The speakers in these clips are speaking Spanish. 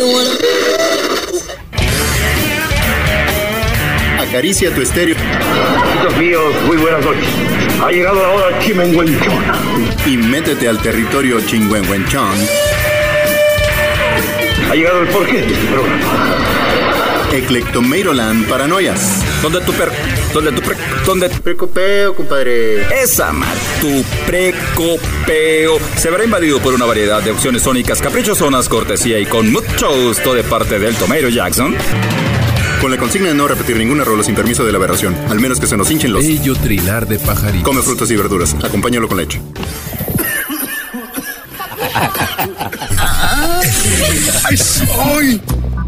Acaricia tu estéreo. Amigos míos, muy buenas noches. Ha llegado la hora chimenguenchona. Y métete al territorio chingüengüenchón. Ha llegado el porqué de este programa. Eclectomeiroland Paranoias. ¿Dónde Precopeo, compadre? Esa madre, tu precopeo se verá invadido por una variedad de opciones sónicas caprichosonas, cortesía y con mucho gusto de parte del Tomeiro Jackson. Con la consigna de no repetir ninguna rola sin permiso de la aberración, al menos que se nos hinchen los... Bello trinar de pajaritos. Come frutas y verduras, acompáñalo con leche. ¡Ay, soy!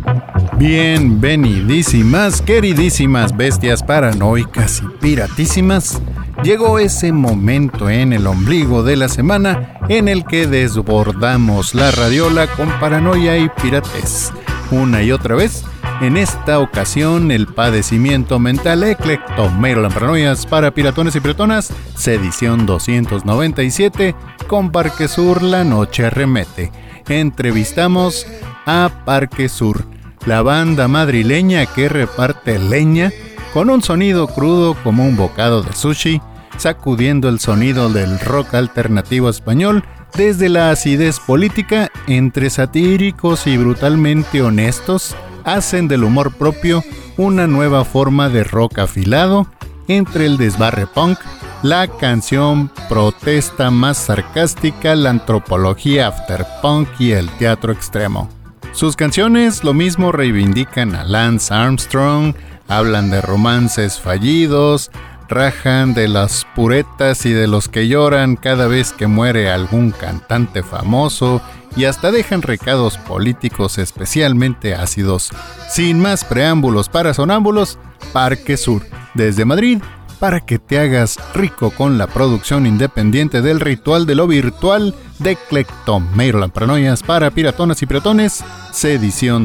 Bienvenidísimas, queridísimas bestias paranoicas y piratísimas. Llegó ese momento en el ombligo de la semana en el que desbordamos la radiola con paranoia y piratez. Una y otra vez, en esta ocasión, el padecimiento mental Eclectomeiroland Paranoias para piratones y piratonas, edición 297, con Parque Sur, la noche arremete. Entrevistamos a Parque Sur, la banda madrileña que reparte leña con un sonido crudo como un bocado de sushi, sacudiendo el sonido del rock alternativo español desde la acidez política. Entre satíricos y brutalmente honestos, hacen del humor propio una nueva forma de rock afilado entre el desbarre punk, la canción protesta más sarcástica, la antropología afterpunk y el teatro extremo. Sus canciones lo mismo reivindican a Lance Armstrong, hablan de romances fallidos, rajan de las puretas y de los que lloran cada vez que muere algún cantante famoso y hasta dejan recados políticos especialmente ácidos. Sin más preámbulos para sonámbulos, Parque Sur, desde Madrid, para que te hagas rico con la producción independiente del ritual de lo virtual de Eclectomeiroland Paranoias para piratonas y piratones, edición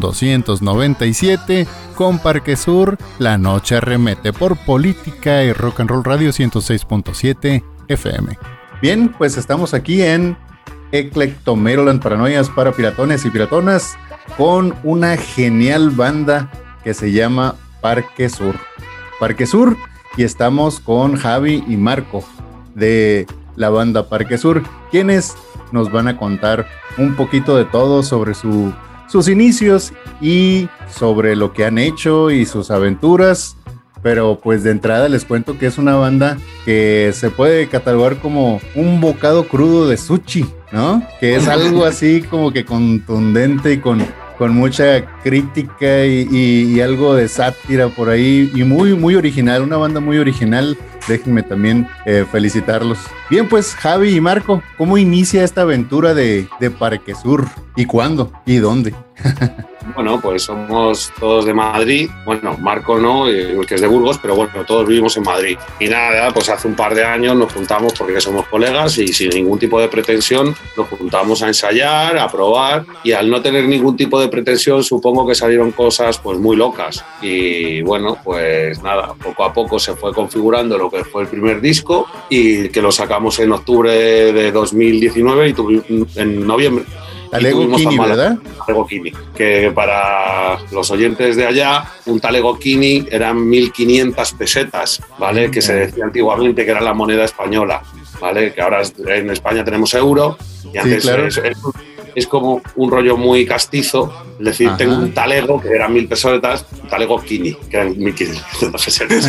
297, con Parque Sur, la noche arremete por Política y Rock and Roll Radio 106.7 FM. Bien, pues estamos aquí en Eclectomeiroland Paranoias para piratones y piratonas con una genial banda que se llama Parque Sur. Parque Sur, y estamos con Javi y Marco de la banda Parque Sur, quienes nos van a contar un poquito de todo sobre sus inicios y sobre lo que han hecho y sus aventuras. Pero pues de entrada les cuento que es una banda que se puede catalogar como un bocado crudo de sushi, ¿no? Que es algo así como que contundente y con mucha crítica y algo de sátira por ahí, y muy, muy original, una banda muy original. Déjenme también felicitarlos. Bien, pues Javi y Marco, ¿cómo inicia esta aventura de Parque Sur? ¿Y cuándo? ¿Y dónde? Bueno, pues somos todos de Madrid. Bueno, Marco no, que es de Burgos, pero bueno, todos vivimos en Madrid. Y nada, pues hace un par de años nos juntamos porque somos colegas y sin ningún tipo de pretensión nos juntamos a ensayar, a probar, y al no tener ningún tipo de pretensión supongo que salieron cosas pues muy locas. Y bueno, pues nada, poco a poco se fue configurando lo que fue el primer disco, y que lo sacamos en octubre de 2019 y en noviembre. Talego Kini, ¿verdad? Talego Kini, que para los oyentes de allá, un Talego Kini eran 1.500 pesetas, ¿vale? Que se decía antiguamente que era la moneda española, ¿vale? Que ahora en España tenemos euro, y antes sí, claro. Es como un rollo muy castizo, es decir, ajá, tengo un talego que eran 1.000 pesetas, un talego Kini, que eran 1.500 pesetas.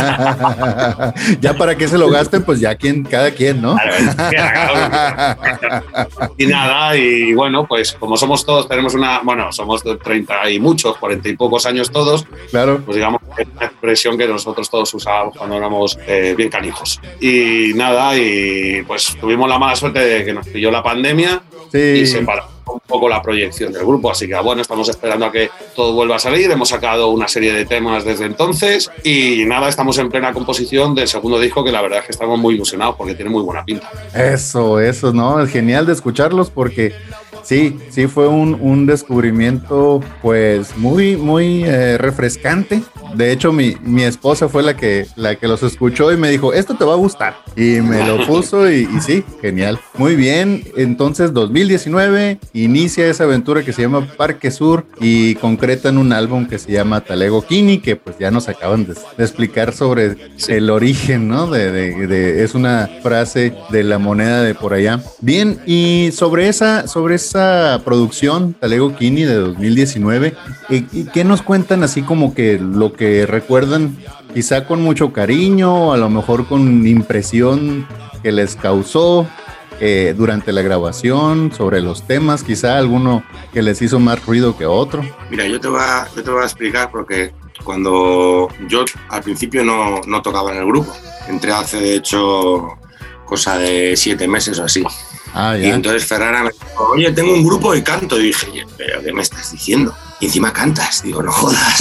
Ya para que se lo gasten, pues ya cada quien, ¿no? Y nada, y bueno, pues como somos todos, somos de 30 y muchos, 40 y pocos años todos, claro, pues digamos que es una expresión que nosotros todos usábamos cuando éramos bien canijos. Y nada, y pues tuvimos la mala suerte de que nos pilló la pandemia. Sí. Y se paró un poco la proyección del grupo, así que bueno, estamos esperando a que todo vuelva a salir. Hemos sacado una serie de temas desde entonces y nada, estamos en plena composición del segundo disco, que la verdad es que estamos muy ilusionados porque tiene muy buena pinta. Eso, ¿no? Es genial de escucharlos porque sí fue un descubrimiento pues muy, muy refrescante De hecho, mi esposa fue la que los escuchó y me dijo, esto te va a gustar. Y me lo puso y sí, genial. Muy bien, entonces 2019 inicia esa aventura que se llama Parque Sur y concretan un álbum que se llama Talego Kini, que pues ya nos acaban de explicar sobre el origen, ¿no? Es una frase de la moneda de por allá. Bien, y sobre esa producción Talego Kini de 2019, ¿qué nos cuentan así como que lo que recuerdan quizá con mucho cariño, a lo mejor con impresión que les causó durante la grabación, sobre los temas, quizá alguno que les hizo más ruido que otro? Mira, yo te voy a explicar porque cuando yo al principio no tocaba en el grupo, entré hace de hecho cosa de 7 meses o así. Y entonces Ferrara me dijo, oye, tengo un grupo y canto. Y dije, ¿pero qué me estás diciendo? Y encima cantas. Digo, no jodas.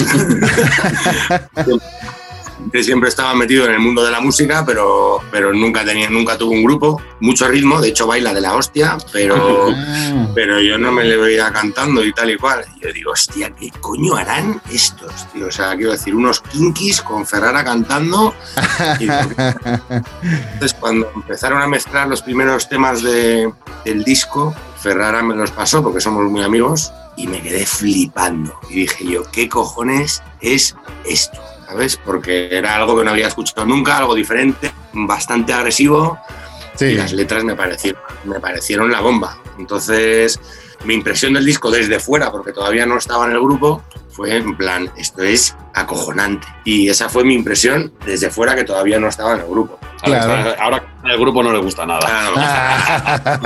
Siempre estaba metido en el mundo de la música, pero nunca tuve un grupo. Mucho ritmo, de hecho baila de la hostia, pero yo no me le veía cantando y tal y cual. Y yo digo, hostia, ¿qué coño harán estos, tío? O sea, quiero decir, unos kinkis con Ferrara cantando. Entonces, cuando empezaron a mezclar los primeros temas del disco, Ferrara me los pasó porque somos muy amigos y me quedé flipando. Y dije yo, ¿qué cojones es esto? ¿Sabes? Porque era algo que no había escuchado nunca, algo diferente, bastante agresivo. Sí. Y las letras me parecieron la bomba. Entonces, mi impresión del disco desde fuera, porque todavía no estaba en el grupo, fue en plan, esto es acojonante. Y esa fue mi impresión desde fuera, que todavía no estaba en el grupo. Claro. Ahora el grupo no le gusta nada.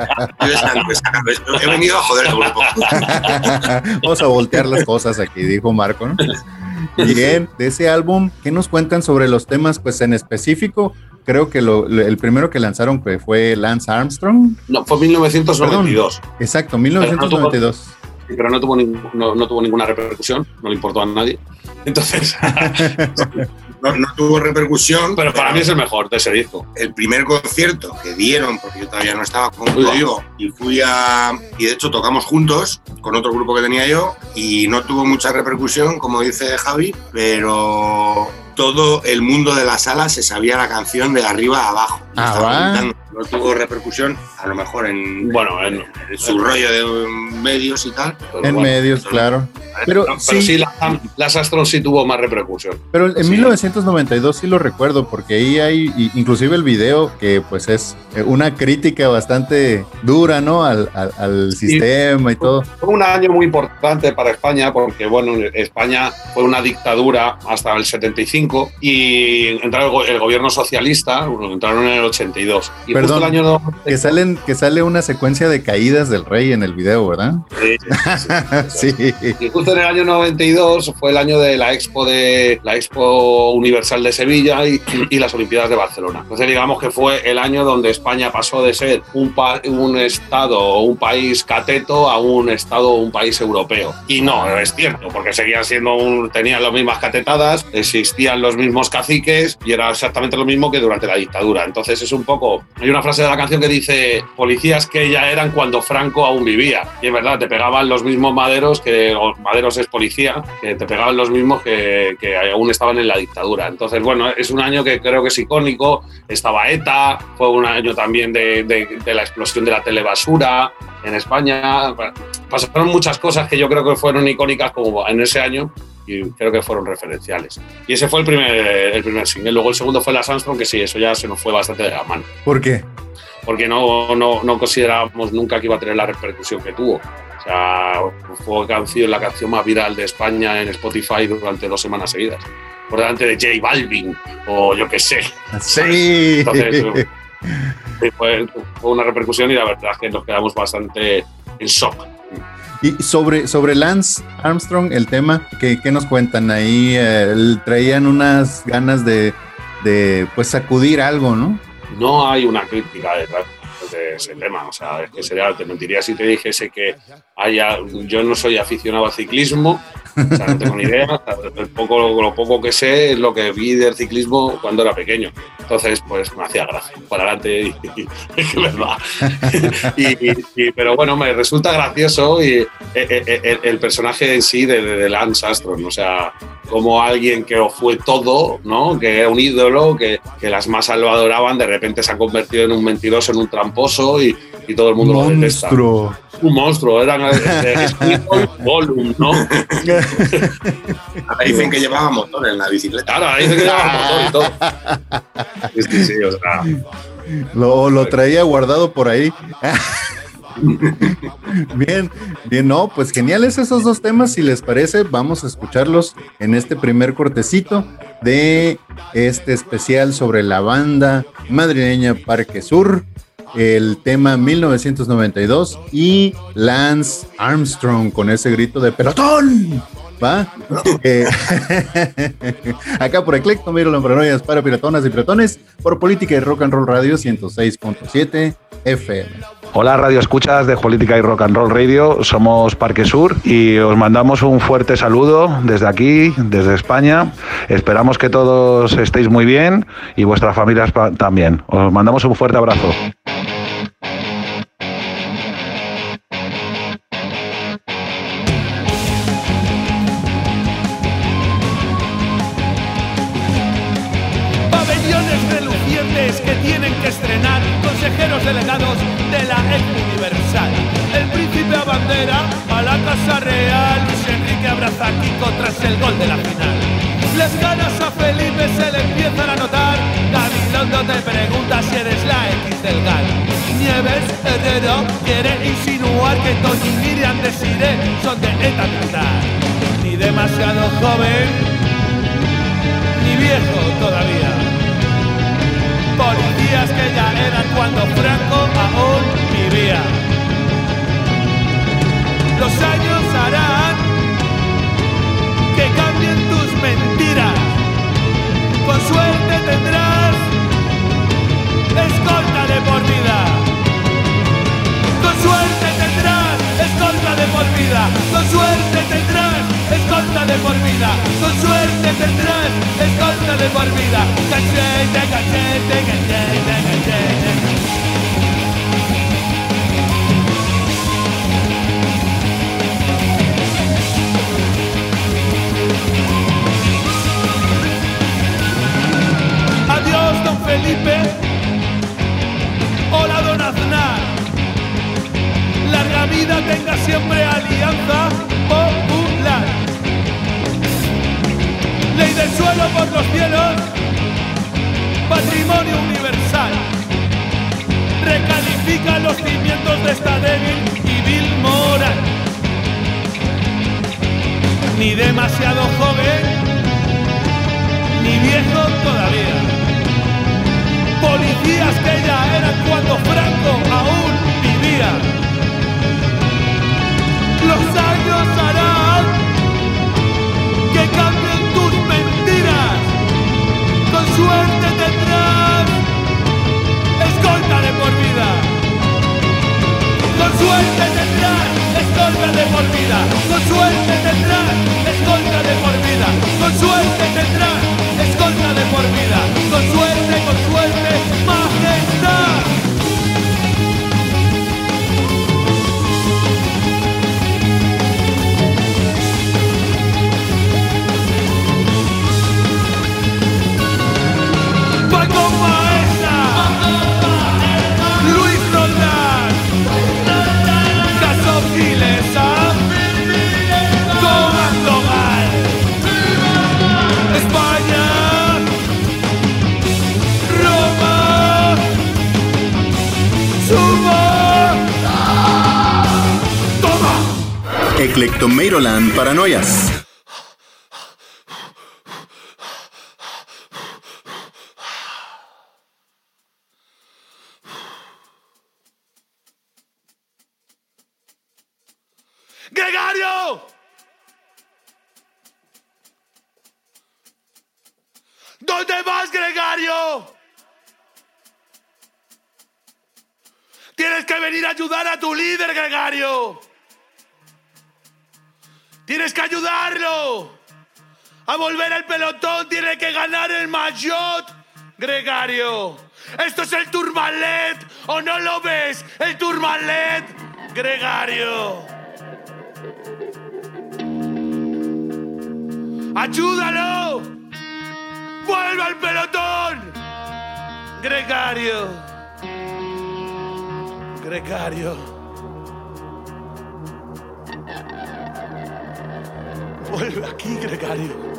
He venido a joder el grupo. Vamos a voltear las cosas aquí, dijo Marco, ¿no? Bien, de ese álbum, ¿qué nos cuentan sobre los temas? Pues en específico, creo que el primero que lanzaron fue Lance Armstrong. No, fue 1992. Perdón, exacto, 1992. Pero no tuvo ninguna repercusión, no le importó a nadie. Entonces, no tuvo repercusión. Pero para mí es el mejor de ese disco. El primer concierto que dieron, porque yo todavía no estaba contigo, y de hecho tocamos juntos con otro grupo que tenía yo, y no tuvo mucha repercusión, como dice Javi, pero todo el mundo de la sala se sabía la canción de arriba a abajo. No tuvo repercusión, a lo mejor en su rollo de medios y tal. Medios, claro. Pero sí, Lance Armstrong sí tuvo más repercusión. Pero en 1992 sí lo recuerdo, porque ahí hay inclusive el video que pues es una crítica bastante dura, ¿no? Al sistema y todo. Fue un año muy importante para España, porque bueno, España fue una dictadura hasta el 75 y entraron el gobierno socialista, entraron en el 82. Y perdón, el año que sale una secuencia de caídas del rey en el video, ¿verdad? Sí. Y justo en el año 92 fue el año de la Expo Universal de Sevilla y las Olimpiadas de Barcelona. Entonces digamos que fue el año donde España pasó de ser un estado o un país cateto a un estado o un país europeo. Y no es cierto, porque seguían tenían las mismas catetadas, existían los mismos caciques y era exactamente lo mismo que durante la dictadura. Entonces es un poco... Hay una frase de la canción que dice policías que ya eran cuando Franco aún vivía. Y es verdad, te pegaban los mismos maderos, que Maderos es policía, que te pegaban los mismos que aún estaban en la dictadura. Entonces, bueno, es un año que creo que es icónico. Estaba ETA, fue un año también de la explosión de la telebasura en España. Pasaron muchas cosas que yo creo que fueron icónicas como en ese año y creo que fueron referenciales. Y ese fue el primer single. Luego el segundo fue Lance Armstrong, que sí, eso ya se nos fue bastante de la mano. ¿Por qué? Porque no considerábamos nunca que iba a tener la repercusión que tuvo. O sea, fue la canción más viral de España en Spotify durante 2 semanas seguidas. Por delante de J Balvin o yo qué sé. Sí. Entonces, fue una repercusión y la verdad es que nos quedamos bastante en shock. Y sobre Lance Armstrong, el tema, ¿qué nos cuentan? Ahí traían unas ganas de pues sacudir algo, ¿no? No hay una crítica detrás de ese tema, o sea, es que te mentiría si te dijese que yo no soy aficionado al ciclismo, o sea, no tengo ni idea, lo poco que sé es lo que vi del ciclismo cuando era pequeño, entonces pues me hacía gracia, para adelante y verdad, pero bueno, me resulta gracioso y el personaje en sí de Lance Armstrong, o sea, como alguien que fue todo, ¿no? Que era un ídolo, que las masas lo adoraban, de repente se ha convertido en un mentiroso, en un tramposo y todo el mundo lo detesta. Un monstruo, era Gollum, ¿no? Ahora dicen que llevaba motor en la bicicleta. Ahora dicen que llevaba motor y todo. Sí, o sea. Lo traía guardado por ahí. Bien, no, pues geniales esos dos temas. Si les parece, vamos a escucharlos en este primer cortecito de este especial sobre la banda madrileña Parque Sur. El tema 1992 y Lance Armstrong con ese grito de pelotón. ¿Va? Acá por Eclecto, miro las paranoias para piratonas y piratones, por Política y Rock and Roll Radio 106.7 FM. Hola, radio escuchas de Política y Rock and Roll Radio, somos Parque Sur y os mandamos un fuerte saludo desde aquí, desde España. Esperamos que todos estéis muy bien y vuestras familias también. Os mandamos un fuerte abrazo. Que tienen que estrenar consejeros delegados de la Ex Universal. El príncipe abandera a la Casa Real. Luis Enrique abraza a Kiko tras el gol de la final. Las ganas a Felipe se le empiezan a notar. Gabilondo te pregunta si eres la X del GAL. Nieves Herrero quiere insinuar que Toñi y Miriam Desiré son de ETA militar. Ni demasiado joven, ni viejo todavía. Policías que ya eran cuando Franco aún vivía. Los años harán que cambien tus mentiras. Con suerte tendrás escolta de por vida. Con suerte tendrás escolta de por vida. Con suerte tendrás escolta de por vida. Con suerte tendrás escolta de por vida. Cachete, cachete, cachete, cachete. Adiós, don Felipe. Hola, don Aznar. Larga vida tenga siempre Alianza Popular. Ley del suelo por los cielos, patrimonio universal. Recalifica los cimientos de esta débil y vil moral. Ni demasiado joven, ni viejo todavía. Policías que ya eran cuando Franco aún vivía. Los años harán que cambien tus mentiras. Con suerte tendrás escolta de por vida. Con suerte tendrás escolta de por vida. Con suerte tendrás escolta de por vida. Con suerte tendrás escolta de por vida. Con suerte, majestad. Paco Maesa, Luis Roldán, Caso Gilesa, Comando Gal, España, Roma, Suba, toma. Eclectomeiroland Paranoias. ¡Gregario! ¿Dónde vas, Gregario? Tienes que venir a ayudar a tu líder, Gregario. Tienes que ayudarlo. A volver el pelotón tiene que ganar el maillot, Gregario. Esto es el Tourmalet, ¿o no lo ves? El Tourmalet, Gregario. ¡Ayúdalo! ¡Vuelve al pelotón! Gregario. Vuelve aquí, Gregario.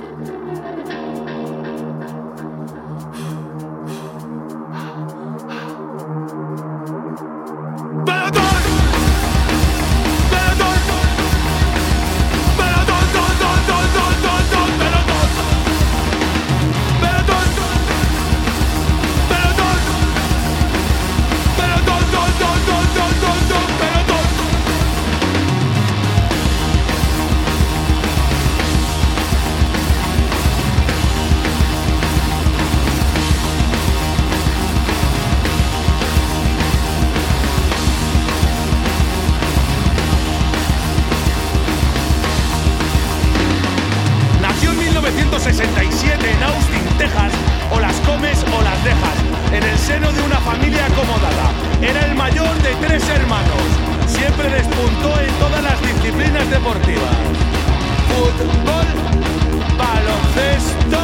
En Austin, Texas, o las comes o las dejas, en el seno de una familia acomodada. Era el mayor de 3 hermanos, siempre despuntó en todas las disciplinas deportivas: fútbol, baloncesto,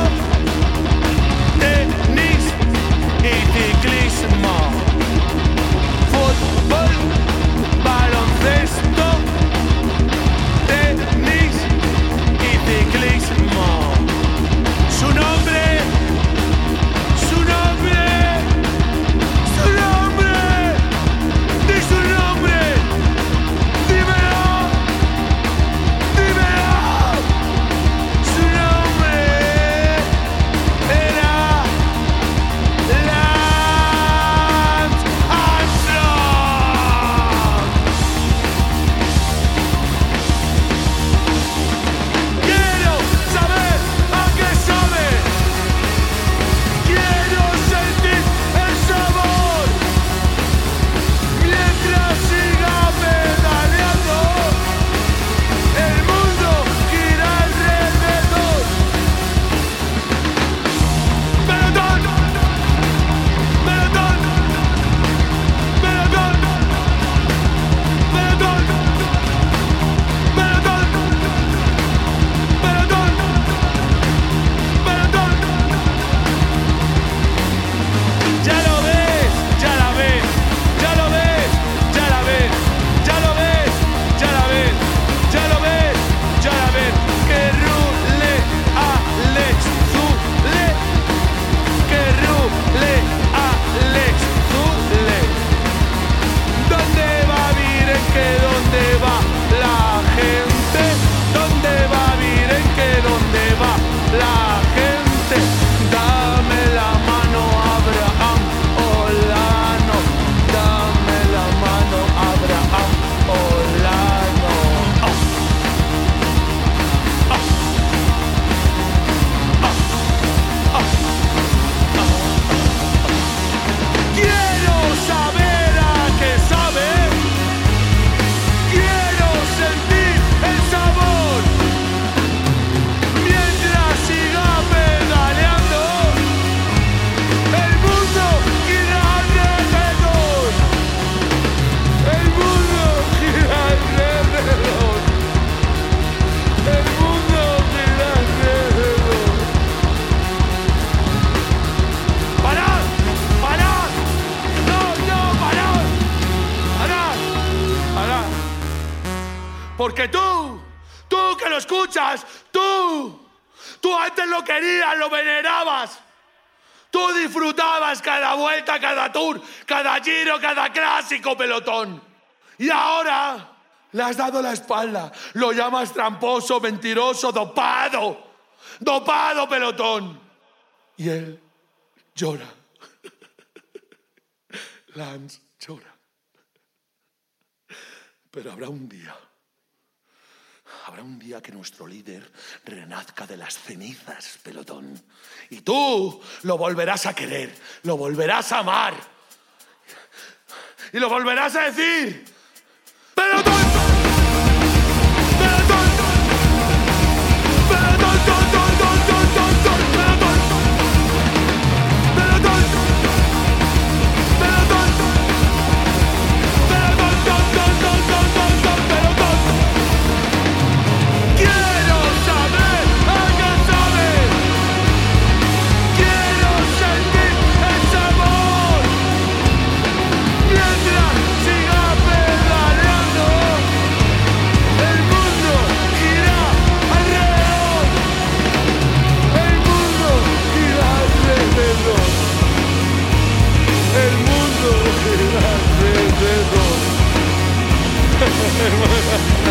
tenis y ciclismo. Fútbol, baloncesto, tenis y ciclismo. Su nombre, su nombre, su nombre, di su nombre, dímelo, dímelo. Su nombre era Lance Armstrong. Quiero saber a qué sabe. Quiero sentir el sabor mientras siga pedaleando. El mundo gira alrededor. Pelotón, pelotón, pelotón, pelotón, pelotón, pelotón, pelotón. Ya lo ves, ya la ves, ya lo ves, ya la ves, ya lo ves, ya la ves, ya lo ves, ya la ves. Que rule Alex Zule, que rule Alex Zule. ¿Dónde va Viren? Que dónde va la gente? ¿Dónde va Viren? Que dónde va la gente? Dame la mano, Abraham Olano. Dame la mano, Abraham Olano. Quiero saber a qué sabe. Quiero sentir el sabor mientras siga pedaleando. El mundo gira alrededor. El mundo gira alrededor. El mundo gira alrededor. ¡Parad! ¡Parad! ¡No, no, parad! ¡Parad! ¡Parad! Porque tú que lo escuchas, tú antes lo querías, lo venerabas. Tú disfrutabas cada vuelta, cada tour, cada giro, cada clásico, pelotón. Y ahora le has dado la espalda. Lo llamas tramposo, mentiroso, dopado. Dopado, pelotón. Y él llora. Lance llora. Pero habrá un día que nuestro líder renazca de las cenizas, pelotón. Y tú lo volverás a querer, lo volverás a amar. Y lo volverás a decir: ¡pelotón! ¡Pelotón! ¡Pelotón!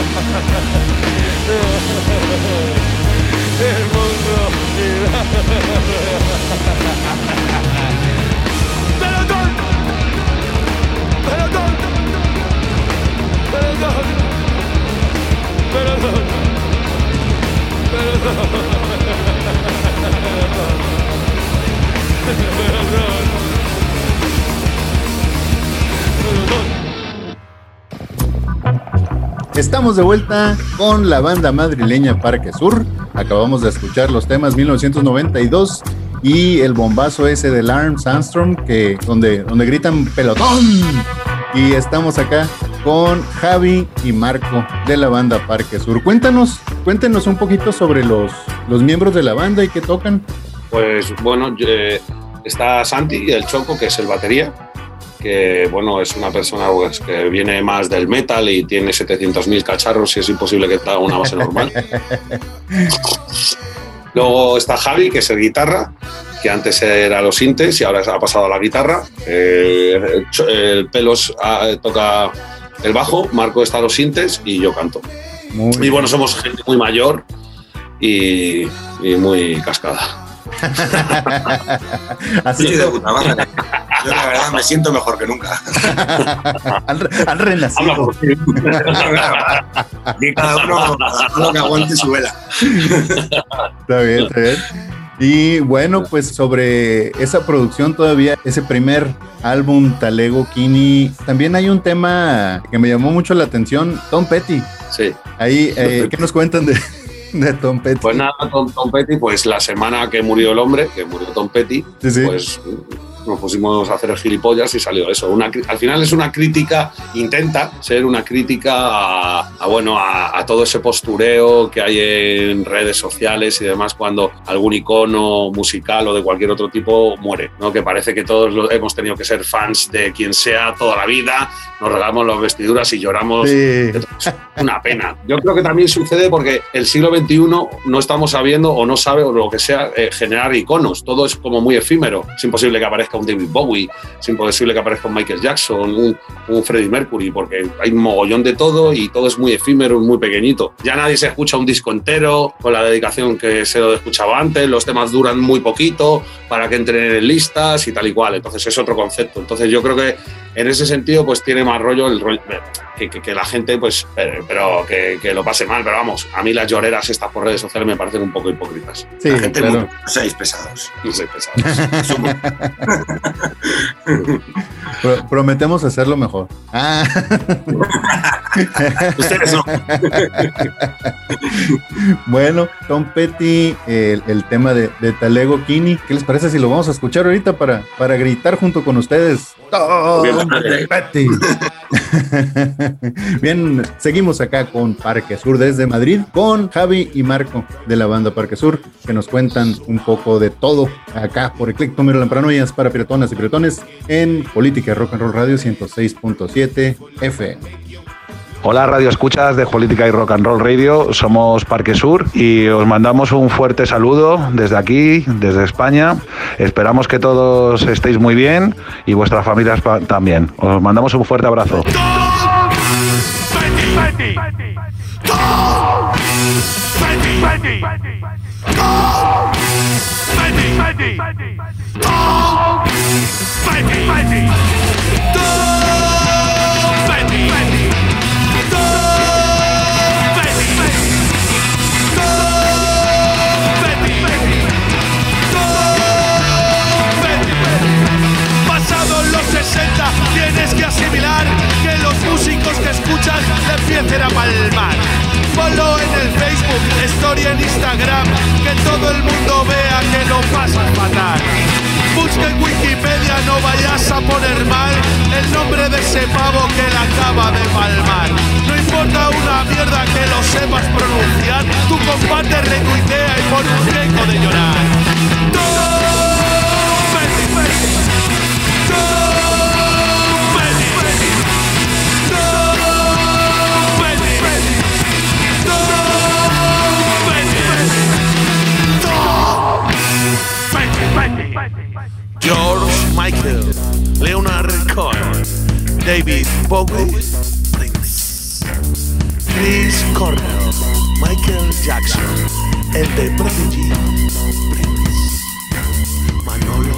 El mundo gira. Pelotón. Pelotón. Pelotón. Pelotón. Pelotón. Estamos de vuelta con la banda madrileña Parque Sur. Acabamos de escuchar los temas 1992 y el bombazo ese de Lance Armstrong, que donde gritan pelotón. Y estamos acá con Javi y Marco de la banda Parque Sur. Cuéntenos un poquito sobre los miembros de la banda y qué tocan. Pues bueno, está Santi, el Choco, que es el batería, que bueno, es una persona pues, que viene más del metal y tiene 700.000 cacharros y es imposible que haga una base normal. Luego está Javi, que es el guitarra, que antes era los sintes y ahora ha pasado a la guitarra. El Pelos toca el bajo, Marco está a los sintes y yo canto. Y bueno, somos gente muy mayor y muy cascada. Así de puta madre. Yo la verdad me siento mejor que nunca. Han renacido. Y cada uno que aguante su vela. Está bien. Y bueno, pues sobre esa producción todavía, ese primer álbum Talego Kini, también hay un tema que me llamó mucho la atención, Tom Petty. Sí. Ahí, ¿qué nos cuentan de Tom Petty? Pues nada, Tom Petty, pues la semana que murió el hombre, que murió Tom Petty, sí. Pues nos pusimos a hacer el gilipollas y salió eso. Al final es una crítica, intenta ser una crítica a todo ese postureo que hay en redes sociales y demás cuando algún icono musical o de cualquier otro tipo muere, ¿no? Que parece que todos hemos tenido que ser fans de quien sea toda la vida, nos regalamos las vestiduras y lloramos. Sí. Es una pena. Yo creo que también sucede porque el siglo XXI no estamos sabiendo o no sabe o lo que sea generar iconos. Todo es como muy efímero. Es imposible que aparezca un David Bowie, es imposible que aparezca un Michael Jackson, un Freddie Mercury, porque hay un mogollón de todo y todo es muy efímero y muy pequeñito. Ya nadie se escucha un disco entero con la dedicación que se lo escuchaba antes, los temas duran muy poquito para que entren en listas y tal y cual, entonces es otro concepto. Entonces yo creo que en ese sentido pues tiene más rollo que la gente pues pero que lo pase mal, pero vamos, a mí las lloreras estas por redes sociales me parecen un poco hipócritas. Sí, la gente claro. No seáis pesados. No seáis pesados. Prometemos hacerlo mejor. Ustedes no. Bueno, Tom Petty, el tema de Talego Kini, ¿qué les parece si lo vamos a escuchar ahorita para gritar junto con ustedes? Tom Petty. Bien, seguimos acá con Parque Sur desde Madrid con Javi y Marco de la banda Parque Sur, que nos cuentan un poco de todo acá por Eclectómero Lamparanoias para piratonas y piratones en Política y Rock and Roll Radio 106.7 FM. Hola, radio escuchas de Política y Rock and Roll Radio, somos Parque Sur y os mandamos un fuerte saludo desde aquí, desde España. Esperamos que todos estéis muy bien y vuestras familias también. Os mandamos un fuerte abrazo. Tienes que asimilar que los músicos que escuchas le empiecen a palmar. Ponlo en el Facebook, story en Instagram, que todo el mundo vea que lo pasas fatal. Busca en Wikipedia, no vayas a poner mal el nombre de ese pavo que la acaba de palmar. No importa una mierda que lo sepas pronunciar, tu compadre retuitea y pone un riesgo de llorar. George Michael, Leonard Cohen, David Bowie, Prince. Chris Cornell, Michael Jackson, el de Prodigy, Prince, Manolo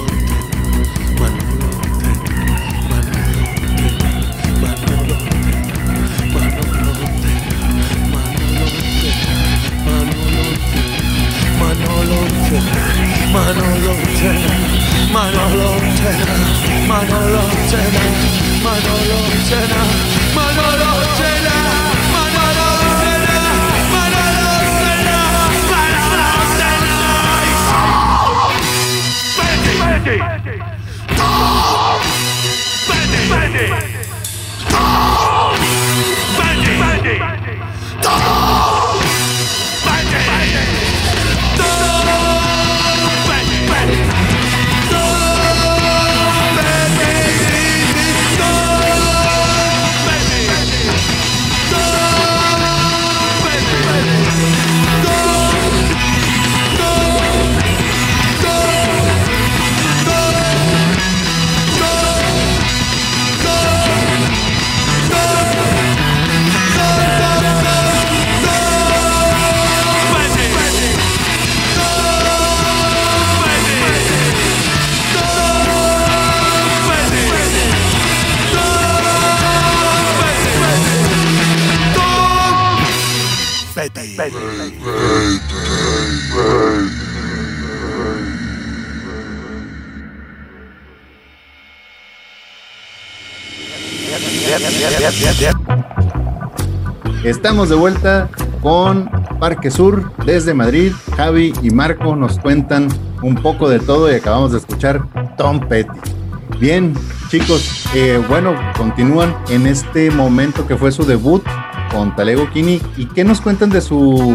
Estamos de vuelta con Parque Sur desde Madrid. Javi y Marco nos cuentan un poco de todo y acabamos de escuchar Tom Petty. Bien, chicos, bueno, continúan en este momento que fue su debut con Talego Kini. ¿Y qué nos cuentan de sus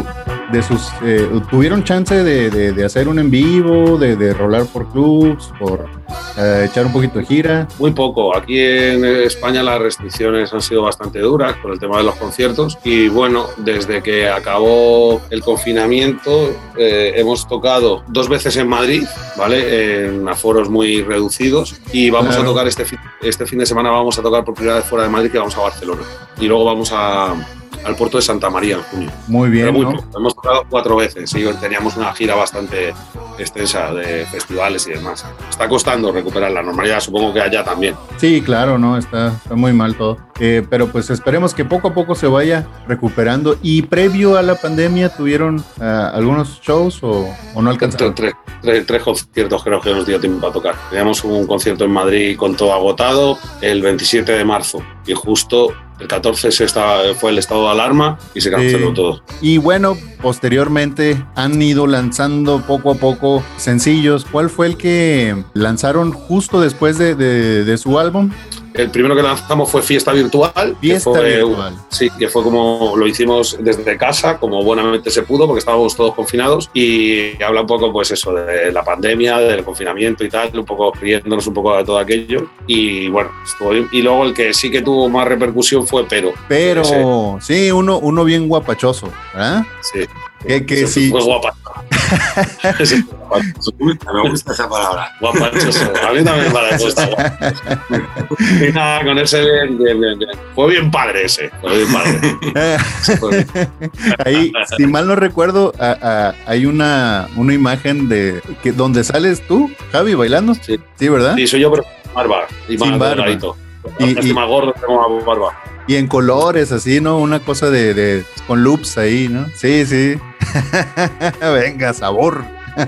tuvieron chance de hacer un en vivo, de rolar por clubs, por echar un poquito de gira? Muy poco. Aquí en España las restricciones han sido bastante duras por el tema de los conciertos y bueno, desde que acabó el confinamiento hemos tocado 2 veces en Madrid, ¿vale? En aforos muy reducidos y vamos a tocar este fin de semana vamos a tocar por primera vez fuera de Madrid, que vamos a Barcelona y luego vamos al puerto de Santa María en junio. Muy bien, pero muy ¿no? poco. Hemos tocado 4 veces y teníamos una gira bastante extensa de festivales y demás. Está costando recuperar la normalidad, supongo que allá también. Sí, claro, no, está muy mal todo. Pero pues esperemos que poco a poco se vaya recuperando. ¿Y previo a la pandemia tuvieron algunos shows o no alcanzaron? Tres conciertos creo que nos dio tiempo a tocar. Teníamos un concierto en Madrid con todo agotado el 27 de marzo y justo el 14 fue el estado de alarma y se canceló todo. Y bueno, posteriormente han ido lanzando poco a poco sencillos. ¿Cuál fue el que lanzaron justo después de su álbum? El primero que lanzamos fue Fiesta Virtual. Virtual. Sí, que fue como lo hicimos desde casa, como buenamente se pudo, porque estábamos todos confinados y habla un poco, pues eso, de la pandemia, del confinamiento y tal, un poco riéndonos un poco de todo aquello. Y bueno, estuvo bien. Y luego el que sí que tuvo más repercusión fue Pero. Sí, uno bien guapachoso, ¿verdad? Sí. Que sí. Fue guapa. Me gusta esa palabra. Guapachoso. A mí también me gusta guapachoso. Y nada, con ese bien. Fue bien padre ese. Fue bien padre. Ahí, si mal no recuerdo, hay una imagen donde sales tú, Javi, bailando. Sí, ¿verdad? Sí, soy yo, pero sin barba. Y sin más barba. Y más gordo, tengo más barba. Y en colores, así, ¿no? Una cosa con loops ahí, ¿no? Sí. Venga, sabor.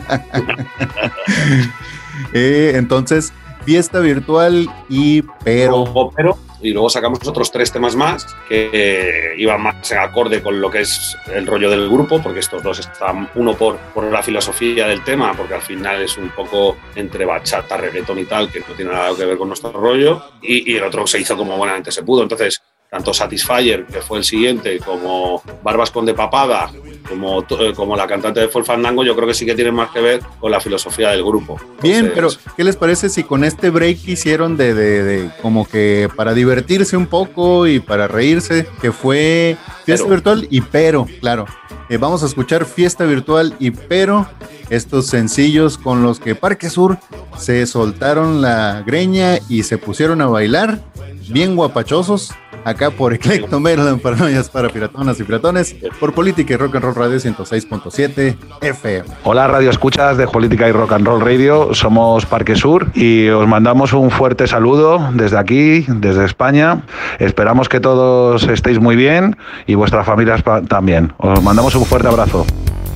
Entonces, Fiesta Virtual y Pero. Y luego sacamos otros 3 temas más que iban más en acorde con lo que es el rollo del grupo, porque estos dos están, uno por la filosofía del tema, porque al final es un poco entre bachata, reggaetón y tal, que no tiene nada que ver con nuestro rollo, y el otro se hizo como buenamente se pudo. Entonces, tanto Satisfyer, que fue el siguiente, como Barbas con de Papada, como la cantante de Folk Fandango, yo creo que sí que tienen más que ver con la filosofía del grupo. Bien, pero ¿qué les parece si con este break que hicieron de como que para divertirse un poco y para reírse, que fue Fiesta Virtual y Pero, claro. Vamos a escuchar Fiesta Virtual y Pero, estos sencillos con los que Parque Sur se soltaron la greña y se pusieron a bailar, bien guapachosos. acá por Eclecto Maryland, Paranoias para piratonas y piratones, por Política y Rock and Roll Radio 106.7 FM. Hola, radio escuchas de Política y Rock and Roll Radio, somos Parque Sur y os mandamos un fuerte saludo desde aquí, desde España. Esperamos que todos estéis muy bien y vuestras familias también. Os mandamos un fuerte abrazo.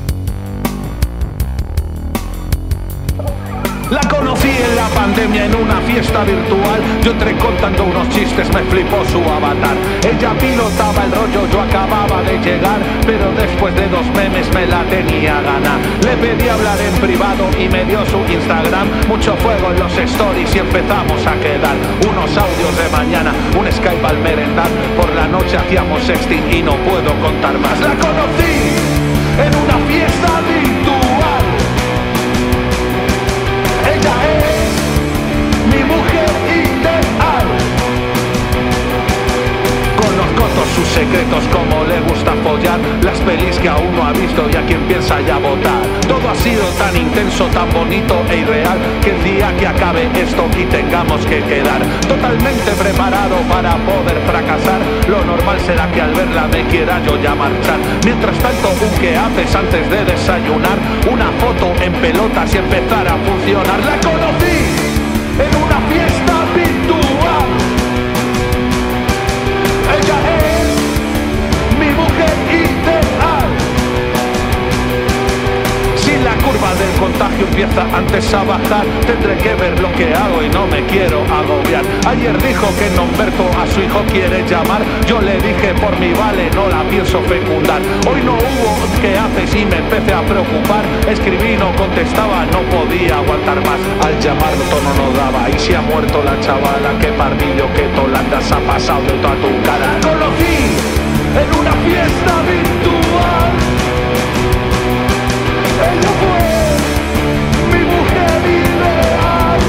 La conocí en la pandemia en una fiesta virtual. Yo entré contando unos chistes, me flipó su avatar. Ella pilotaba el rollo, yo acababa de llegar, pero después de 2 memes me la tenía gana. Le pedí hablar en privado y me dio su Instagram. Mucho fuego en los stories y empezamos a quedar. Unos audios de mañana, un Skype al merendar. Por la noche hacíamos sexting y no puedo contar más. La conocí en una fiesta virtual. Ella es mi mujer ideal. Conozco todos sus secretos, como le gusta follar, las pelis que aún no ha visto y a quien piensa ya votar. Todo ha sido tan intenso, tan bonito e irreal, que el día que acabe esto y tengamos que quedar totalmente preparado para poder fracasar, lo normal será que al verla me quiera yo ya marchar. Mientras tanto, ¿qué haces antes de desayunar? Una foto en pelotas y empezar a funcionar. La conocí en una fiesta virtual. Ella es mi mujer ideal. Si la curva del contagio empieza antes a bajar, tendré que ver lo que hago y no me quiero agobiar. Ayer dijo que Nomberto a su hijo quiere llamar. Yo le dije por mi vale, no la pienso fecundar. Hoy no hubo ¿qué haces? Y me empecé a preocupar. Escribí, no contestaba, no podía aguantar más. Al llamar tono no daba. Y si ha muerto la chavala, qué pardillo, qué tolandas ha pasado de toda tu cara. Conocí en una fiesta virtual. Ella fue mi mujer ideal.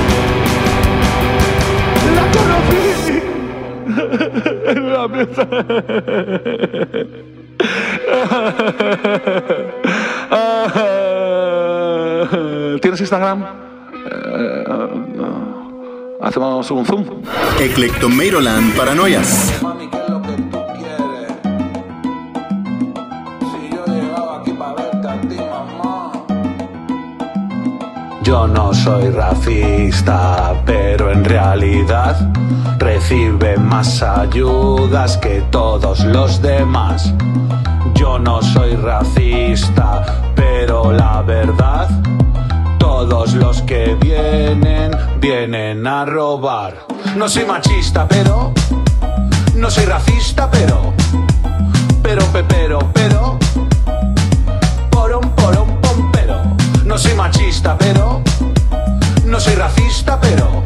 La conocí en una fiesta. ¿Tienes Instagram? Hacemos un zoom. Eclecto Maryland Paranoias. Yo no soy racista, pero en realidad recibe más ayudas que todos los demás. Yo no soy racista, pero la verdad, todos los que vienen a robar. No soy machista, pero no soy racista, pero no soy machista, pero no soy racista, pero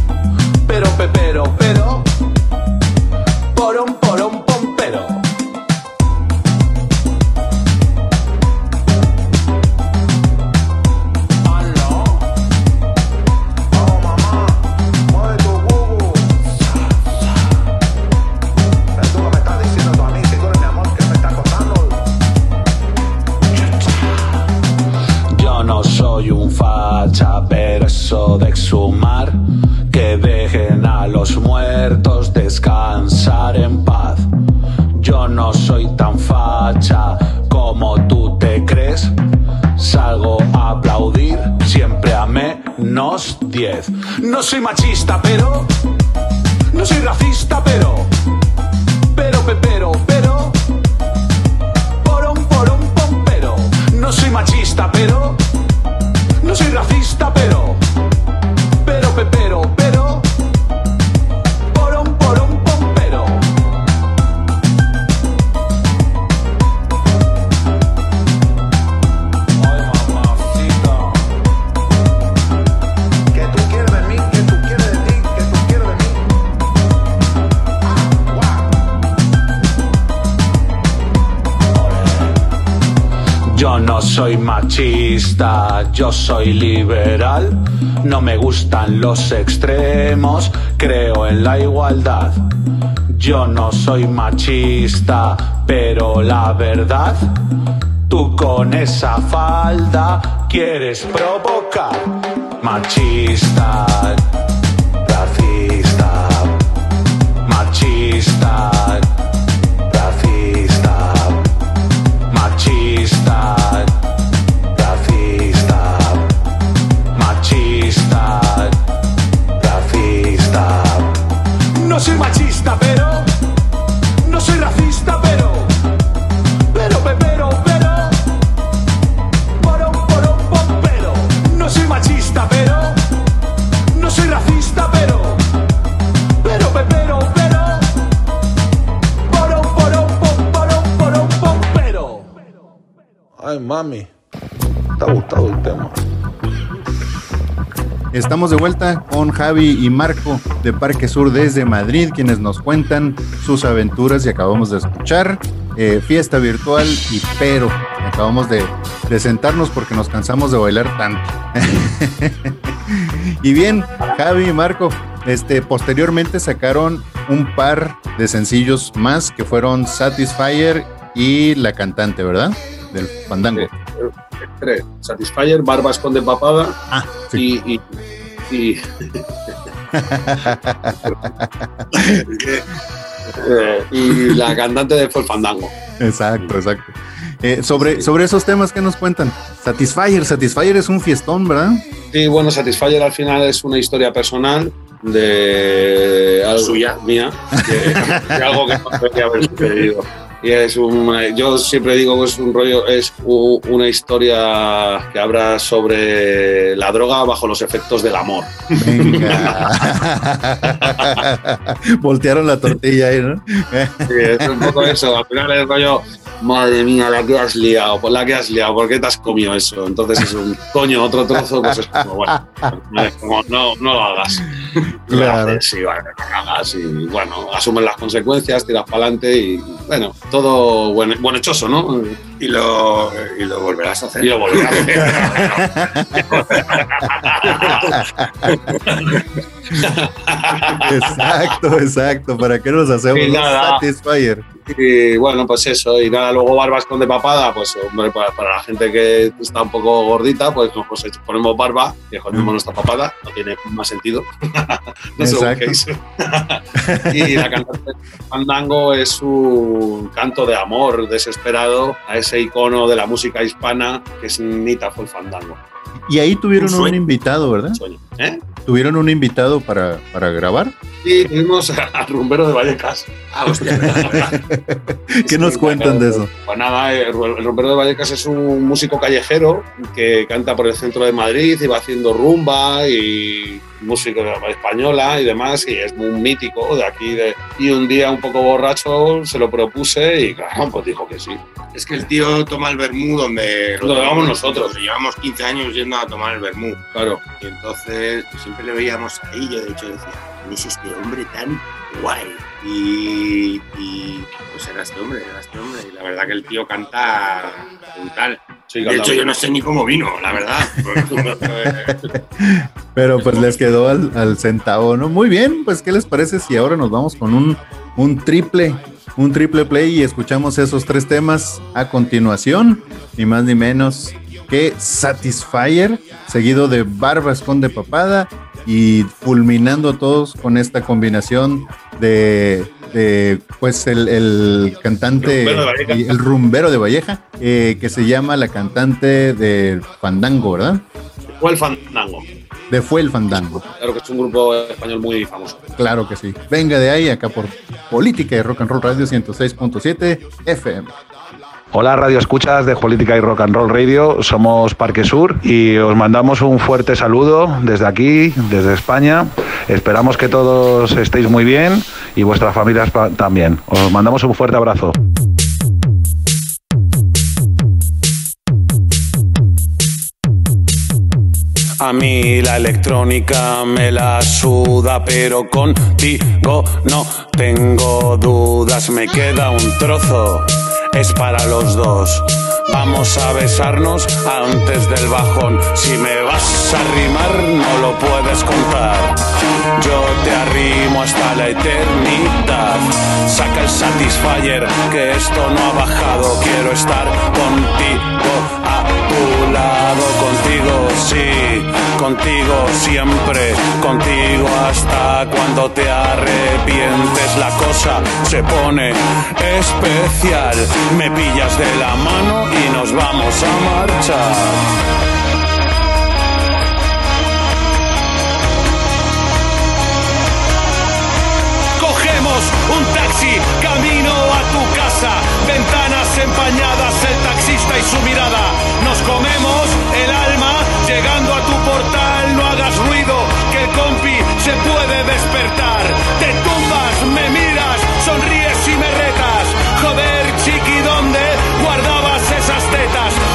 pompero. Pero eso de exhumar, que dejen a los muertos descansar en paz. Yo no soy tan facha como tú te crees. Salgo a aplaudir siempre a -10. No soy machista, pero no soy racista, pero no soy machista, pero no soy racista, pero pompero. Ay, mamacita. Que tú quieres de mí, que tú quieres de ti, que tú quieres de mí. Yo no soy machista, yo soy liberal. No me gustan los extremos, creo en la igualdad. Yo no soy machista, pero la verdad, tú con esa falda quieres provocar. Machista, racista, machista, Ay, mami, ¿te ha gustado el tema? Estamos de vuelta con Javi y Marco de Parque Sur desde Madrid, quienes nos cuentan sus aventuras y acabamos de escuchar Fiesta Virtual y Pero. Acabamos de sentarnos porque nos cansamos de bailar tanto. Y bien, Javi y Marco, posteriormente sacaron un par de sencillos más que fueron Satisfyer y La Cantante, ¿verdad? Del Fandango. Tres. Satisfyer, Barba Esconde Papada sí. y La Cantante de Fue el Fandango. Exacto. Sobre esos temas, ¿qué nos cuentan? Satisfyer es un fiestón, ¿verdad? Sí, bueno, Satisfyer al final es una historia personal de algo suya, mía, de algo que no debería haber sucedido. Y yo siempre digo que es un rollo, es una historia que habla sobre la droga bajo los efectos del amor. Venga. Voltearon la tortilla ahí, ¿no? Sí, es un poco eso. Al final el rollo, madre mía, la que has liado, ¿por qué te has comido eso? Entonces es un coño, otro trozo, pues es como, bueno, no lo hagas. Claro. Sí, vale, no lo hagas y bueno, asumes las consecuencias, tiras para adelante y bueno, todo buenhechoso, ¿no? Y lo volverás a hacer. Y lo volverás a hacer. Exacto. ¿Para qué nos hacemos Satisfyer? Y bueno, pues eso, y nada, luego Barba Esconde Papada, pues hombre, para la gente que está un poco gordita, pues ponemos barba y escondemos nuestra papada, no tiene más sentido. No sé lo que hice. Y La Cantante de Fandango es un canto de amor desesperado a ese icono de la música hispana que es Nita Fue el Fandango. Y ahí tuvieron un invitado, ¿verdad? ¿Tuvieron un invitado para grabar? Sí, tuvimos al Rumbero de Vallecas. Hostia. ¿Qué nos cuentan de eso? Pues nada, el Rumbero de Vallecas es un músico callejero que canta por el centro de Madrid y va haciendo rumba y música española y demás, y es muy mítico de aquí. Y un día un poco borracho se lo propuse y claro, pues dijo que sí. Es que el tío toma el vermú donde lo llevamos nosotros. Llevamos 15 años yendo a tomar el vermú. Claro. Y entonces pues, siempre le veíamos ahí. Yo de hecho decía, ¿quién es este hombre tan guay? Y pues era este hombre. Y la verdad que el tío canta brutal. Sí, de hecho, yo no sé ni cómo vino, la verdad. Pero pues les quedó al centavo, ¿no? Muy bien, pues ¿qué les parece si ahora nos vamos con un triple play y escuchamos esos tres temas a continuación? Ni más ni menos que Satisfyer, seguido de Barba Esconde Papada y fulminando a todos con esta combinación de pues el cantante, el Rumbero de Valleja, que se llama La Cantante de Fandango, ¿verdad? Fue el Fandango. Fue el Fandango. Claro que es un grupo español muy famoso. Claro que sí. Venga de ahí, acá por Política y Rock and Roll Radio 106.7 FM. Hola, Radio Escuchas de Política y Rock and Roll Radio, somos Parque Sur y os mandamos un fuerte saludo desde aquí, desde España. Esperamos que todos estéis muy bien y vuestras familias también. Os mandamos un fuerte abrazo. A mí la electrónica me la suda, pero contigo no tengo dudas, me queda un trozo. Es para los dos. Vamos a besarnos antes del bajón. Si me vas a arrimar, no lo puedes contar. Yo te arrimo hasta la eternidad. Saca el Satisfyer, que esto no ha bajado. Quiero estar contigo, a tu lado, contigo, sí, contigo siempre, contigo hasta cuando te arrepientes. La cosa se pone especial. Me pillas de la mano y nos vamos a marchar. Cogemos un taxi, camino a tu casa, ventanas empañadas, el taxista y su mirada. Nos comemos el alma, llegando a tu portal. No hagas ruido, que el compi se puede despertar. Te tumbas, me miras, sonríes y me retas. Joder, chiqui, ¿dónde guardabas esas tetas?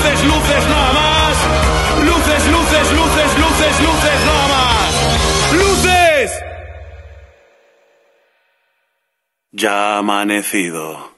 Luces, luces, nada más. Luces, luces, luces, luces, luces, nada más. ¡Luces! Ya ha amanecido.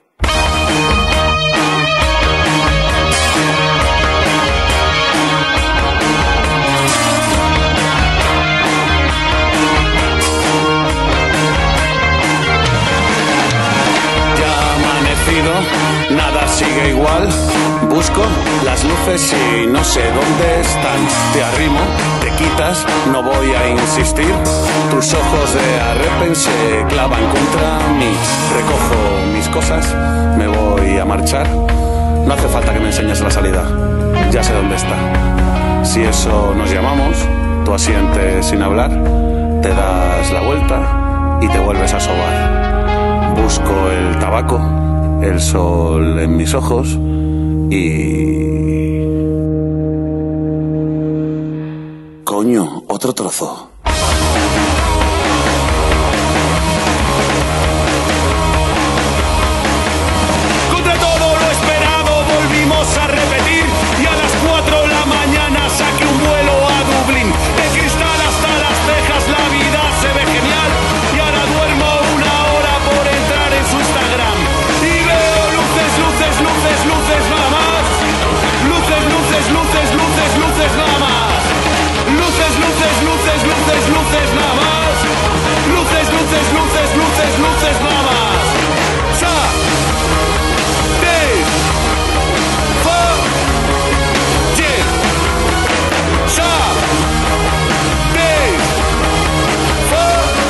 Nada sigue igual, busco las luces y no sé dónde están. Te arrimo, te quitas, no voy a insistir. Tus ojos de arrepen se clavan contra mí. Recojo mis cosas, me voy a marchar. No hace falta que me enseñes la salida, ya sé dónde está. Si eso nos llamamos, tú asientes sin hablar, te das la vuelta y te vuelves a sobar. Busco el tabaco, el sol en mis ojos y... Coño, otro trozo. Contra todo lo esperado volvimos a repetir y a las 4 de la mañana saqué un vuelo a Dublín. De cristal hasta las cejas la vida se ve genial y ahora duermo una hora por entrar en su Instagram. Luces, luces, luces, nada más. Luces, luces, luces, luces, luces, nada más. Luces, luces, luces, luces, luces, nada más. Luces, luces, luces, luces, luces, nada más. Sa, de, fa, ye. Sa, de, fa,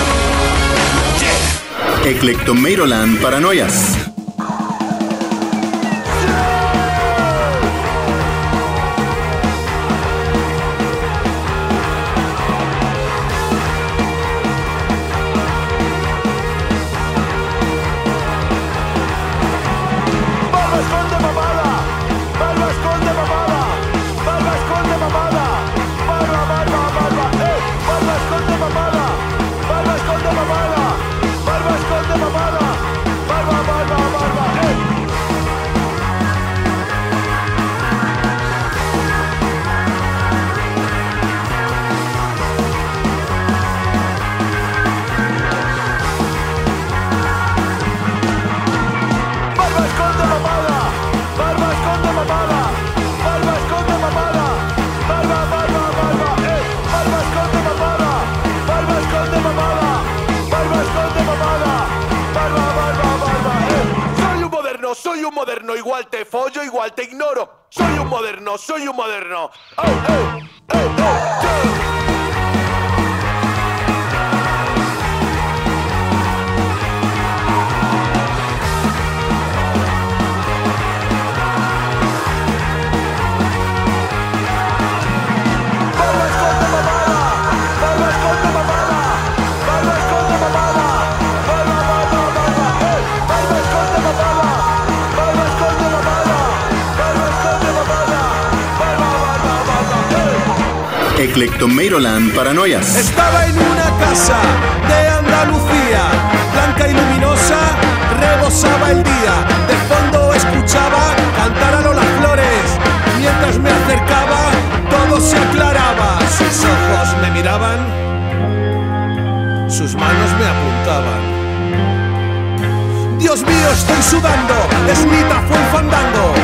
ye. Eclectomeiroland Paranoias. Soy un moderno, igual te follo, igual te ignoro. Soy un moderno, soy un moderno. Oh, oh, oh, oh, Eclectomeiroland Paranoias. Estaba en una casa de Andalucía, blanca y luminosa, rebosaba el día. De fondo escuchaba cantar a Lola Flores. Mientras me acercaba, todo se aclaraba. Sus ojos me miraban, sus manos me apuntaban. Dios mío, estoy sudando, Esnita fue el fandango.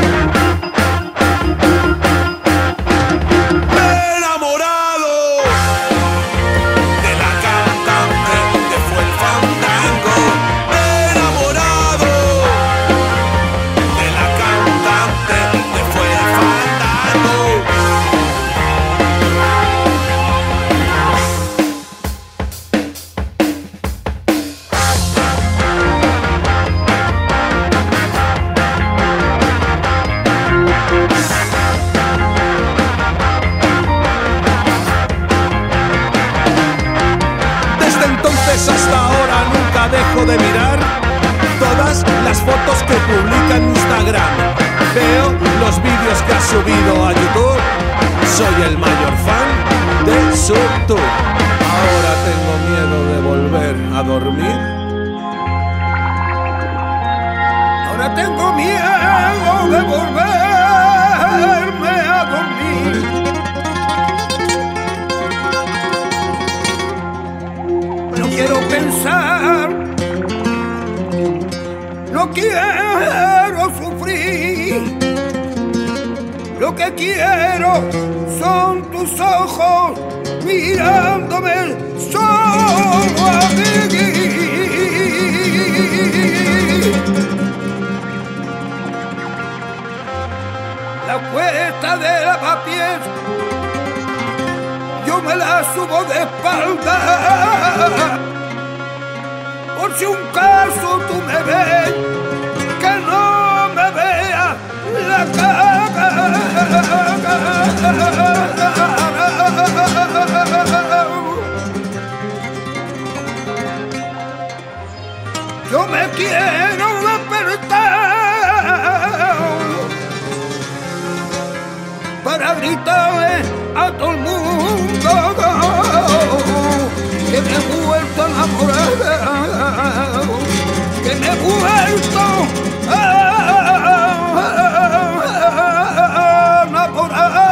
De mirar todas las fotos que publica en Instagram. Veo los vídeos que ha subido a YouTube. Soy el mayor fan de su tour. Ahora tengo miedo de volver a dormir. Ahora tengo miedo de volverme no quiero sufrir. Lo que quiero son tus ojos mirándome solo a mí. La cuesta de Lavapiés yo me la subo de espalda. Por si un caso tú me ves, que no me veas la cara. Yo me quiero despertar para gritarle a todo el mundo que me he vuelto enamorado, que me he vuelto enamorado.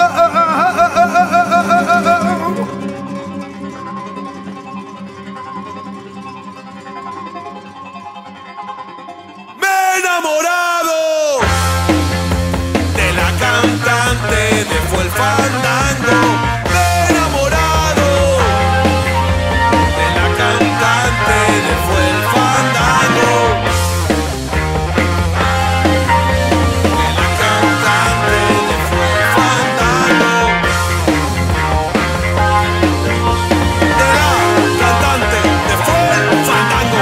Me he enamorado de la cantante de Fue el Fandango. Me he enamorado de la cantante de Fue el Fandango. De la cantante de Fue el Fandango. De la cantante de Fue el Fandango.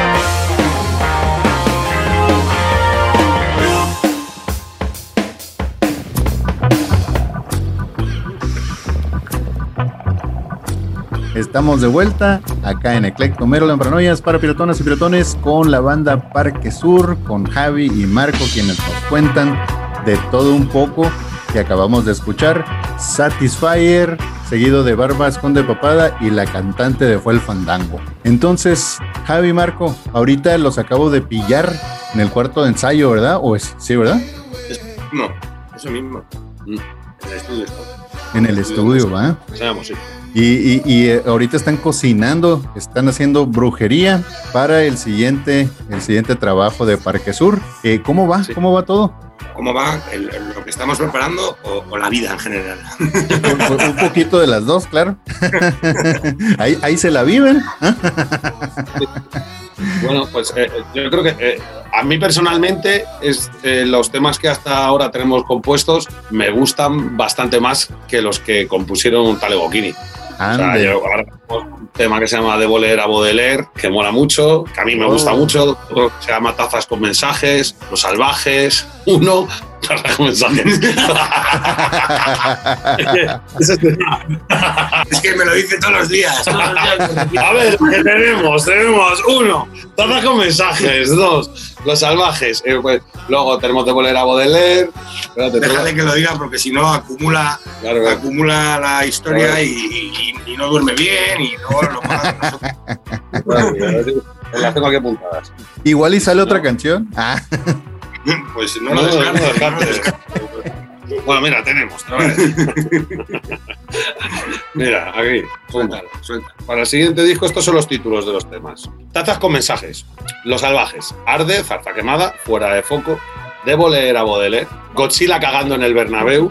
Estamos de vuelta acá en Eclecto Maryland Paranoias para piratonas y piratones con la banda Parque Sur, con Javi y Marco, quienes nos cuentan de todo un poco que acabamos de escuchar. Satisfyer, seguido de Barbas Conde Papada y la cantante de Fue el Fandango. Entonces, Javi y Marco, ahorita los acabo de pillar en el cuarto de ensayo, ¿verdad? Sí, ¿verdad? No, eso mismo. En el estudio. En el estudio, ¿va? Sí. Y ahorita están cocinando, están haciendo brujería para el siguiente trabajo de Parque Sur. ¿Cómo va? Sí. ¿Cómo va todo? ¿Cómo va lo que estamos preparando o la vida en general? Un poquito de las dos, claro. Ahí se la viven. Bueno, pues yo creo que a mí personalmente los temas que hasta ahora tenemos compuestos me gustan bastante más que los que compusieron Talego Bocchini. O sea, yo ahora tengo un tema que se llama De Voler a Baudelaire, que mola mucho, que a mí me gusta mucho, se llama Tazas con Mensajes, Los Salvajes, Tazas con Mensajes. Es que me lo dice todos los días. A ver, ¿qué tenemos? Tenemos 1, Tazas con Mensajes, 2, Los Salvajes, pues, luego tenemos De Voler a Baudelaire. Déjale que lo diga porque si no acumula la historia y no duerme bien y luego lo paga. Las tengo aquí apuntadas. Igual y sale otra canción. Pues no lo descartes. Bueno, mira, tenemos. Mira, aquí. Suelta. Para el siguiente disco, estos son los títulos de los temas. Tazas con Mensajes, Los Salvajes, Arde, Zarza Quemada, Fuera de Foco, De Voler a Baudelaire, Godzilla cagando en el Bernabéu.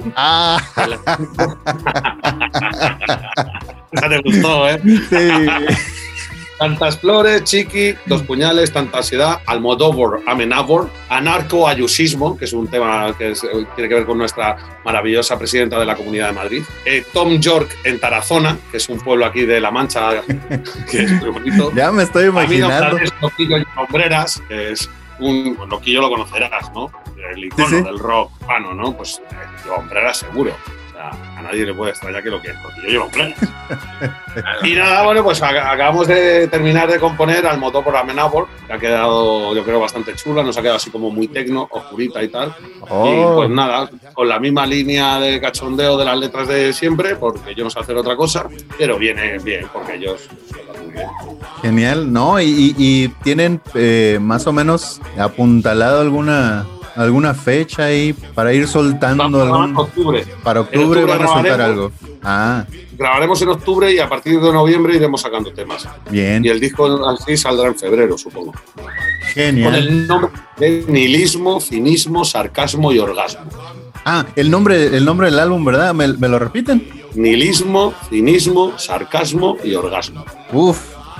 Esa te gustó, ¿eh? Sí. Tantas flores, Chiqui, Dos puñales, Tanta ansiedad, Almodóvar, Amenábor, Anarco-ayusismo, que es un tema que tiene que ver con nuestra maravillosa presidenta de la Comunidad de Madrid, Tom York en Tarazona, que es un pueblo aquí de La Mancha, que es muy bonito. Ya me estoy imaginando. Loquillo y Hombreras, que es un Loquillo, lo conocerás, ¿no? El icono del rock urbano, ¿no? Pues Hombreras seguro. A nadie le puede extrañar que lo que es, porque yo llevo planes. Y nada, bueno, pues acabamos de terminar de componer al motor por Amenábor, que ha quedado, yo creo, bastante chula, nos ha quedado así como muy tecno, oscurita y tal. Y pues nada, con la misma línea de cachondeo de las letras de siempre, porque yo no sé hacer otra cosa, pero viene bien, porque ellos muy bien. Genial, ¿no? Y tienen más o menos apuntalado alguna fecha ahí para ir soltando? Para octubre van a soltar algo. Grabaremos en octubre y a partir de noviembre iremos sacando temas. Bien. Y el disco así saldrá en febrero, supongo. Genial. Con el nombre de Nihilismo, Cinismo, Sarcasmo y Orgasmo. El nombre del álbum, ¿verdad? ¿Me lo repiten? Nihilismo, Cinismo, Sarcasmo y Orgasmo. Uf.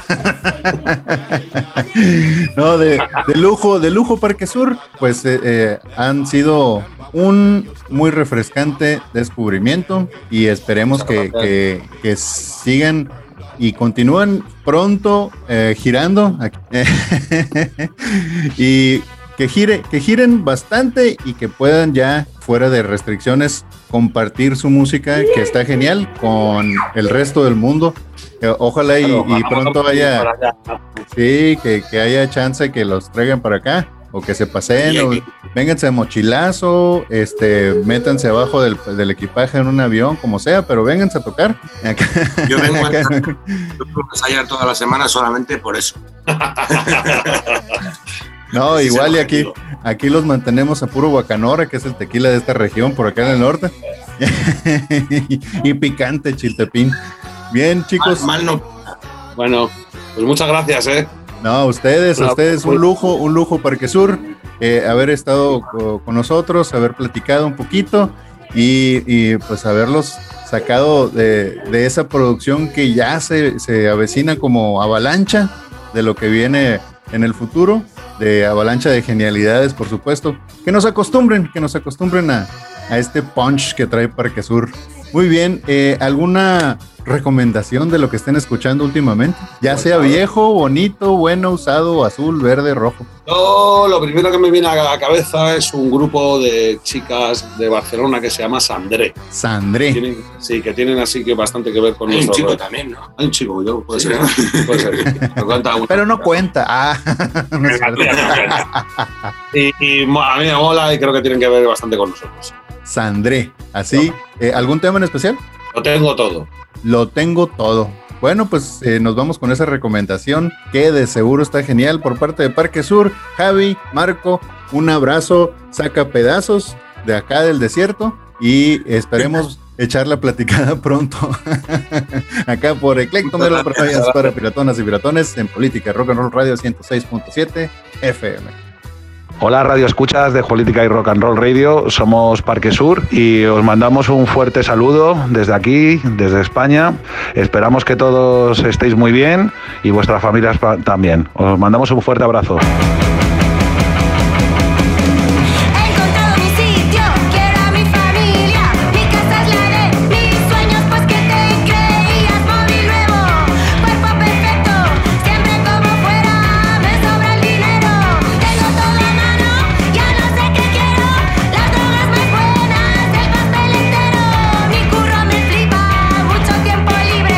No, de lujo Parque Sur, pues han sido un muy refrescante descubrimiento y esperemos que sigan y continúen pronto girando y que giren bastante y que puedan ya fuera de restricciones compartir su música, que está genial, con el resto del mundo. Ojalá y pronto haya que haya chance que los traigan para acá o que se paseen o vénganse de mochilazo, métanse abajo del equipaje en un avión, como sea, pero vénganse a tocar. Yo vengo a ensayar toda la semana solamente por eso. No, igual y aquí los mantenemos a puro Guacanora, que es el tequila de esta región, por acá en el norte. y picante, Chiltepín. Bien, chicos. Mal no. Bueno, pues muchas gracias, No, ustedes, un lujo Parque Sur, haber estado con nosotros, haber platicado un poquito y pues haberlos sacado de esa producción que ya se avecina como avalancha de lo que viene en el futuro, de avalancha de genialidades, por supuesto, que nos acostumbren a este punch que trae Parque Sur. Muy bien, ¿alguna recomendación de lo que estén escuchando últimamente? Ya sea viejo, bonito, bueno, usado, azul, verde, rojo. Lo primero que me viene a la cabeza es un grupo de chicas de Barcelona que se llama Sandré. Sandré. Que tienen así que bastante que ver con hay nuestro un chico rol. también, ¿no? Hay un chico, yo puede ser. Pero no cuenta. No es cierto. y a mí me mola y creo que tienen que ver bastante con nosotros. Sandré, así. ¿Algún tema en especial? Lo tengo todo. Bueno, pues nos vamos con esa recomendación que de seguro está genial por parte de Parque Sur. Javi, Marco, un abrazo, saca pedazos de acá del desierto y esperemos echar la platicada pronto acá por Eclectomero para piratonas y piratones en Política Rock and Roll Radio 106.7 FM. Hola Radio Escuchas de Política y Rock and Roll Radio, somos Parque Sur y os mandamos un fuerte saludo desde aquí, desde España. Esperamos que todos estéis muy bien y vuestras familias también. Os mandamos un fuerte abrazo.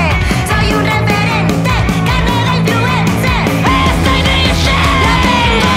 Estoy de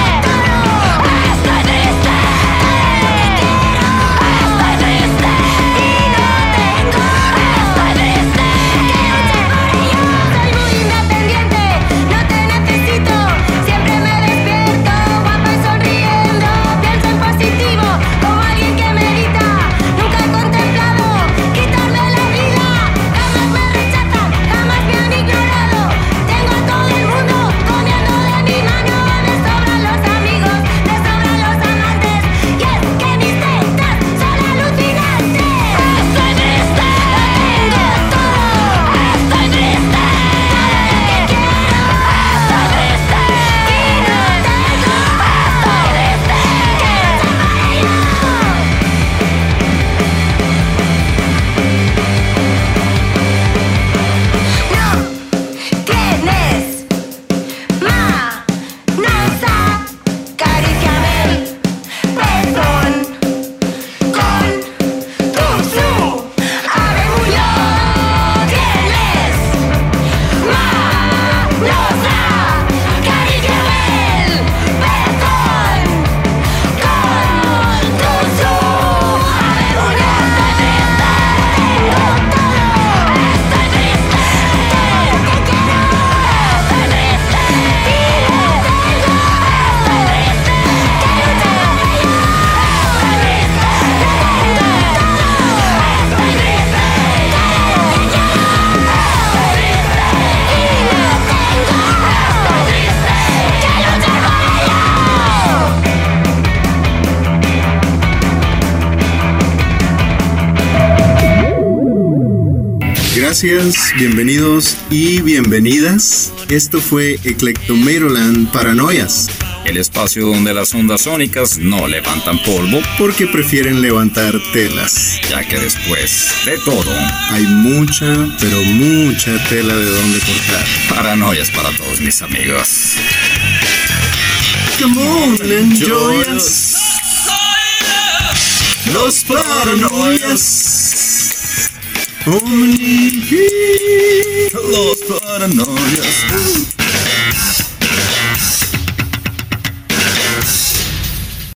Gracias, bienvenidos y bienvenidas. Esto fue Eclectomeroland Paranoias. El espacio donde las ondas sónicas no levantan polvo porque prefieren levantar telas. Ya que después de todo hay mucha, pero mucha tela de donde cortar. Paranoias para todos mis amigos. Come on, enjoy us. Los paranoias. Los paranoias.